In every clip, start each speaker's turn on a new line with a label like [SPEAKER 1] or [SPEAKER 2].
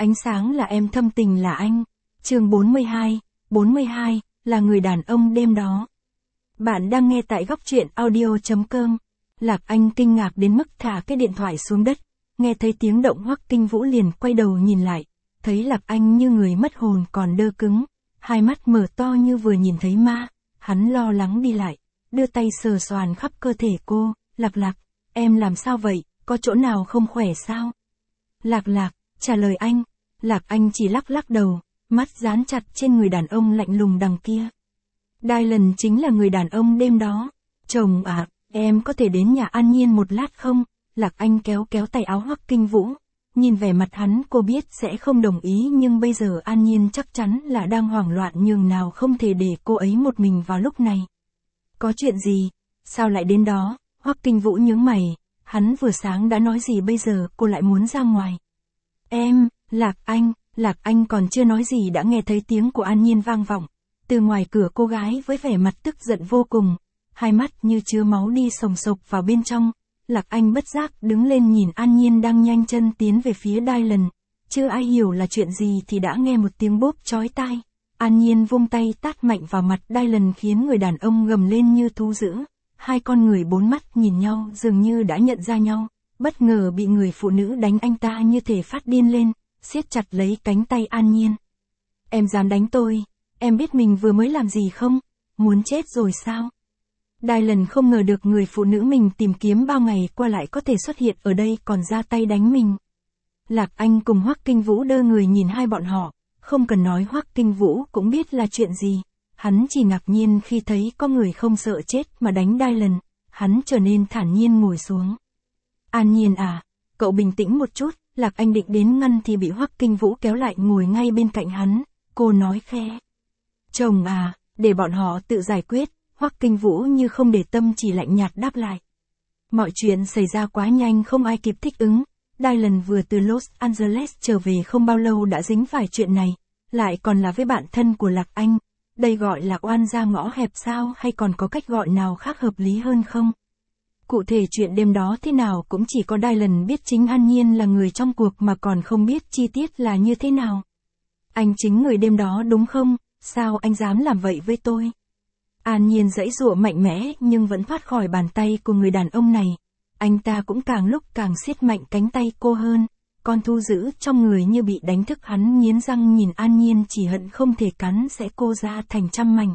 [SPEAKER 1] Ánh sáng là em, thâm tình là anh. Chương 42, là người đàn ông đêm đó. Bạn đang nghe tại góc truyện audio.com. Lạc Anh kinh ngạc đến mức thả cái điện thoại xuống đất, nghe thấy tiếng động Hoắc Kinh Vũ liền quay đầu nhìn lại, thấy Lạc Anh như người mất hồn còn đơ cứng, hai mắt mở to như vừa nhìn thấy ma, hắn lo lắng đi lại, đưa tay sờ soàn khắp cơ thể cô, Lạc, em làm sao vậy, có chỗ nào không khỏe sao? Lạc, trả lời anh. Lạc Anh chỉ lắc đầu, mắt dán chặt trên người đàn ông lạnh lùng đằng kia. Dylan chính là người đàn ông đêm đó. Chồng à, em có thể đến nhà An Nhiên một lát không? Lạc Anh kéo tay áo Hoắc Kinh Vũ. Nhìn vẻ mặt hắn cô biết sẽ không đồng ý, nhưng bây giờ An Nhiên chắc chắn là đang hoảng loạn nhường nào không thể để cô ấy một mình vào lúc này. Có chuyện gì? Sao lại đến đó? Hoắc Kinh Vũ nhướng mày, hắn vừa sáng đã nói gì bây giờ cô lại muốn ra ngoài? Em, Lạc Anh còn chưa nói gì đã nghe thấy tiếng của An Nhiên vang vọng. Từ ngoài cửa cô gái với vẻ mặt tức giận vô cùng, hai mắt như chứa máu đi sồng sộc vào bên trong. Lạc Anh bất giác đứng lên nhìn An Nhiên đang nhanh chân tiến về phía Dylan. Chưa ai hiểu là chuyện gì thì đã nghe một tiếng bốp chói tai. An Nhiên vung tay tát mạnh vào mặt Dylan khiến người đàn ông gầm lên như thú dữ. Hai con người bốn mắt nhìn nhau dường như đã nhận ra nhau. Bất ngờ bị người phụ nữ đánh anh ta như thể phát điên lên, siết chặt lấy cánh tay An Nhiên. Em dám đánh tôi, em biết mình vừa mới làm gì không? Muốn chết rồi sao? Dylan không ngờ được người phụ nữ mình tìm kiếm bao ngày qua lại có thể xuất hiện ở đây còn ra tay đánh mình. Lạc Anh cùng Hoắc Kinh Vũ đơ người nhìn hai bọn họ, không cần nói Hoắc Kinh Vũ cũng biết là chuyện gì. Hắn chỉ ngạc nhiên khi thấy có người không sợ chết mà đánh Dylan, hắn trở nên thản nhiên ngồi xuống. An Nhiên à, cậu bình tĩnh một chút. Lạc Anh định đến ngăn thì bị Hoắc Kinh Vũ kéo lại ngồi ngay bên cạnh hắn, cô nói khẽ. Chồng à, để bọn họ tự giải quyết. Hoắc Kinh Vũ như không để tâm chỉ lạnh nhạt đáp lại. Mọi chuyện xảy ra quá nhanh không ai kịp thích ứng. Dylan vừa từ Los Angeles trở về không bao lâu đã dính phải chuyện này, lại còn là với bạn thân của Lạc Anh. Đây gọi là oan ra ngõ hẹp sao, hay còn có cách gọi nào khác hợp lý hơn không? Cụ thể chuyện đêm đó thế nào cũng chỉ có Dylan biết, chính An Nhiên là người trong cuộc mà còn không biết chi tiết là như thế nào. Anh chính người đêm đó đúng không? Sao anh dám làm vậy với tôi? An Nhiên giãy giụa mạnh mẽ nhưng vẫn thoát khỏi bàn tay của người đàn ông này. Anh ta cũng càng lúc càng siết mạnh cánh tay cô hơn. Con thu dữ trong người như bị đánh thức, hắn nghiến răng nhìn An Nhiên chỉ hận không thể cắn xẻ cô ra thành trăm mảnh.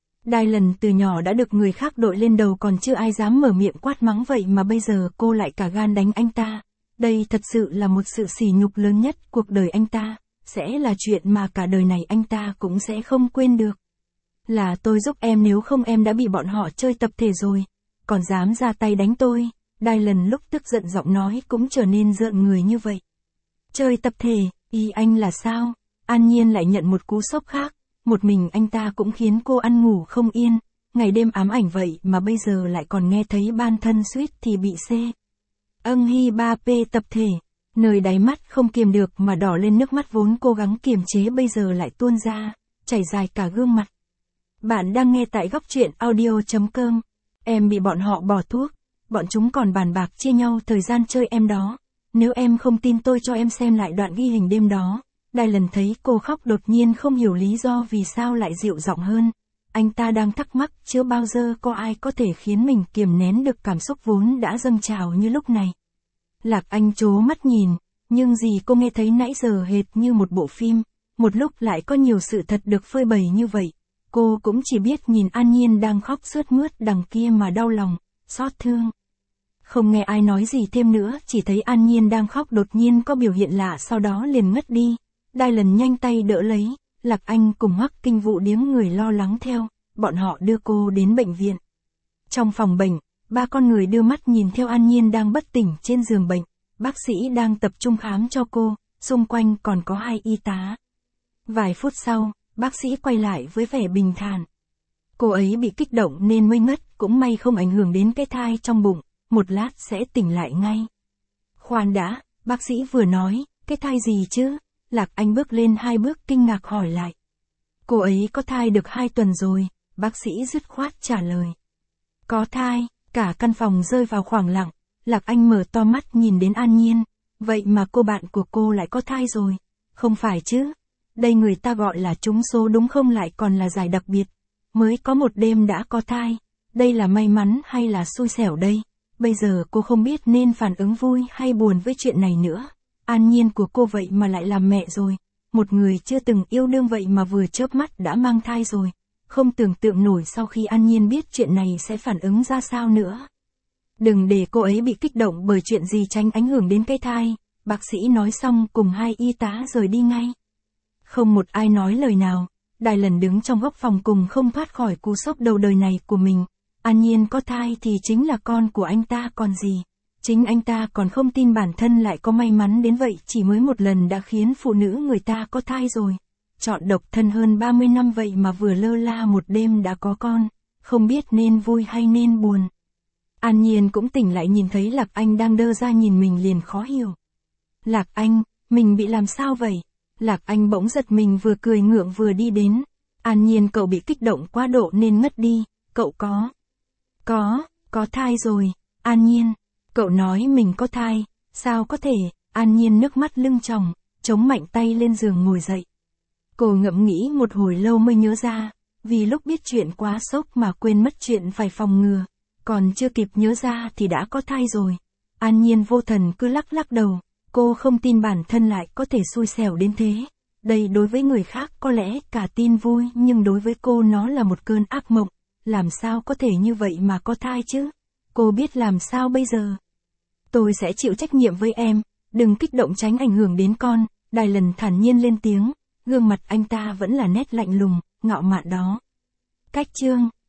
[SPEAKER 1] Dylan từ nhỏ đã được người khác đội lên đầu còn chưa ai dám mở miệng quát mắng, vậy mà bây giờ cô lại cả gan đánh anh ta. Đây thật sự là một sự sỉ nhục lớn nhất cuộc đời anh ta, sẽ là chuyện mà cả đời này anh ta cũng sẽ không quên được. Là tôi giúp em, nếu không em đã bị bọn họ chơi tập thể rồi, còn dám ra tay đánh tôi. Dylan lúc tức giận giọng nói cũng trở nên rợn người như vậy. Chơi tập thể, ý anh là sao? An Nhiên lại nhận một cú sốc khác. Một mình anh ta cũng khiến cô ăn ngủ không yên, ngày đêm ám ảnh vậy mà bây giờ lại còn nghe thấy ban thân suýt thì bị hi ba p tập thể. Nơi đáy mắt không kiềm được mà đỏ lên, nước mắt vốn cố gắng kiềm chế bây giờ lại tuôn ra, chảy dài cả gương mặt. Bạn đang nghe tại góc truyện audio.com. Em bị bọn họ bỏ thuốc, bọn chúng còn bàn bạc chia nhau thời gian chơi em đó. Nếu em không tin tôi cho em xem lại đoạn ghi hình đêm đó. Dylan thấy cô khóc đột nhiên không hiểu lý do vì sao lại dịu giọng hơn. Anh ta đang thắc mắc chưa bao giờ có ai có thể khiến mình kiềm nén được cảm xúc vốn đã dâng trào như lúc này. Lạc Anh trố mắt nhìn, nhưng gì cô nghe thấy nãy giờ hệt như một bộ phim, một lúc lại có nhiều sự thật được phơi bày như vậy. Cô cũng chỉ biết nhìn An Nhiên đang khóc sướt mướt đằng kia mà đau lòng, xót thương. Không nghe ai nói gì thêm nữa, chỉ thấy An Nhiên đang khóc đột nhiên có biểu hiện lạ sau đó liền ngất đi. Dylan nhanh tay đỡ lấy, Lạc Anh cùng Hoắc Kinh Vũ điếng người lo lắng theo, bọn họ đưa cô đến bệnh viện. Trong phòng bệnh, ba con người đưa mắt nhìn theo An Nhiên đang bất tỉnh trên giường bệnh, bác sĩ đang tập trung khám cho cô, xung quanh còn có hai y tá. Vài phút sau, bác sĩ quay lại với vẻ bình thản. Cô ấy bị kích động nên mới ngất, cũng may không ảnh hưởng đến cái thai trong bụng, một lát sẽ tỉnh lại ngay. Khoan đã, bác sĩ vừa nói, cái thai gì chứ? Lạc Anh bước lên 2 bước kinh ngạc hỏi lại. Cô ấy có thai được 2 tuần rồi, bác sĩ dứt khoát trả lời. Có thai, cả căn phòng rơi vào khoảng lặng, Lạc Anh mở to mắt nhìn đến An Nhiên, vậy mà cô bạn của cô lại có thai rồi. Không phải chứ. Đây người ta gọi là trúng số đúng không, lại còn là giải đặc biệt. Mới có một đêm đã có thai. Đây là may mắn hay là xui xẻo đây? Bây giờ cô không biết nên phản ứng vui hay buồn với chuyện này nữa. An Nhiên của cô vậy mà lại làm mẹ rồi. Một người chưa từng yêu đương vậy mà vừa chớp mắt đã mang thai rồi. Không tưởng tượng nổi sau khi An Nhiên biết chuyện này sẽ phản ứng ra sao nữa. Đừng để cô ấy bị kích động bởi chuyện gì, tránh ảnh hưởng đến cái thai. Bác sĩ nói xong cùng hai y tá rời đi ngay. Không một ai nói lời nào. Đài Lần đứng trong góc phòng cùng không thoát khỏi cú sốc đầu đời này của mình. An Nhiên có thai thì chính là con của anh ta còn gì. Chính anh ta còn không tin bản thân lại có may mắn đến vậy, chỉ mới một lần đã khiến phụ nữ người ta có thai rồi. Chọn độc thân hơn 30 năm vậy mà vừa lơ là một đêm đã có con, không biết nên vui hay nên buồn. An Nhiên cũng tỉnh lại, nhìn thấy Lạc Anh đang đơ ra nhìn mình liền khó hiểu. Lạc Anh, mình bị làm sao vậy? Lạc Anh bỗng giật mình, vừa cười ngượng vừa đi đến. An Nhiên, cậu bị kích động quá độ nên ngất đi, cậu có thai rồi. An Nhiên, cậu nói mình có thai, sao có thể? An Nhiên nước mắt lưng tròng, chống mạnh tay lên giường ngồi dậy. Cô ngẫm nghĩ một hồi lâu mới nhớ ra, vì lúc biết chuyện quá sốc mà quên mất chuyện phải phòng ngừa, còn chưa kịp nhớ ra thì đã có thai rồi. An Nhiên vô thần cứ lắc lắc đầu, cô không tin bản thân lại có thể xui xẻo đến thế. Đây đối với người khác có lẽ cả tin vui, nhưng đối với cô nó là một cơn ác mộng. Làm sao có thể như vậy mà có thai chứ? Cô biết làm sao bây giờ? Tôi sẽ chịu trách nhiệm với em, đừng kích động tránh ảnh hưởng đến con. Đài Lần thản nhiên lên tiếng, gương mặt anh ta vẫn là nét lạnh lùng, ngạo mạn đó. Cách chương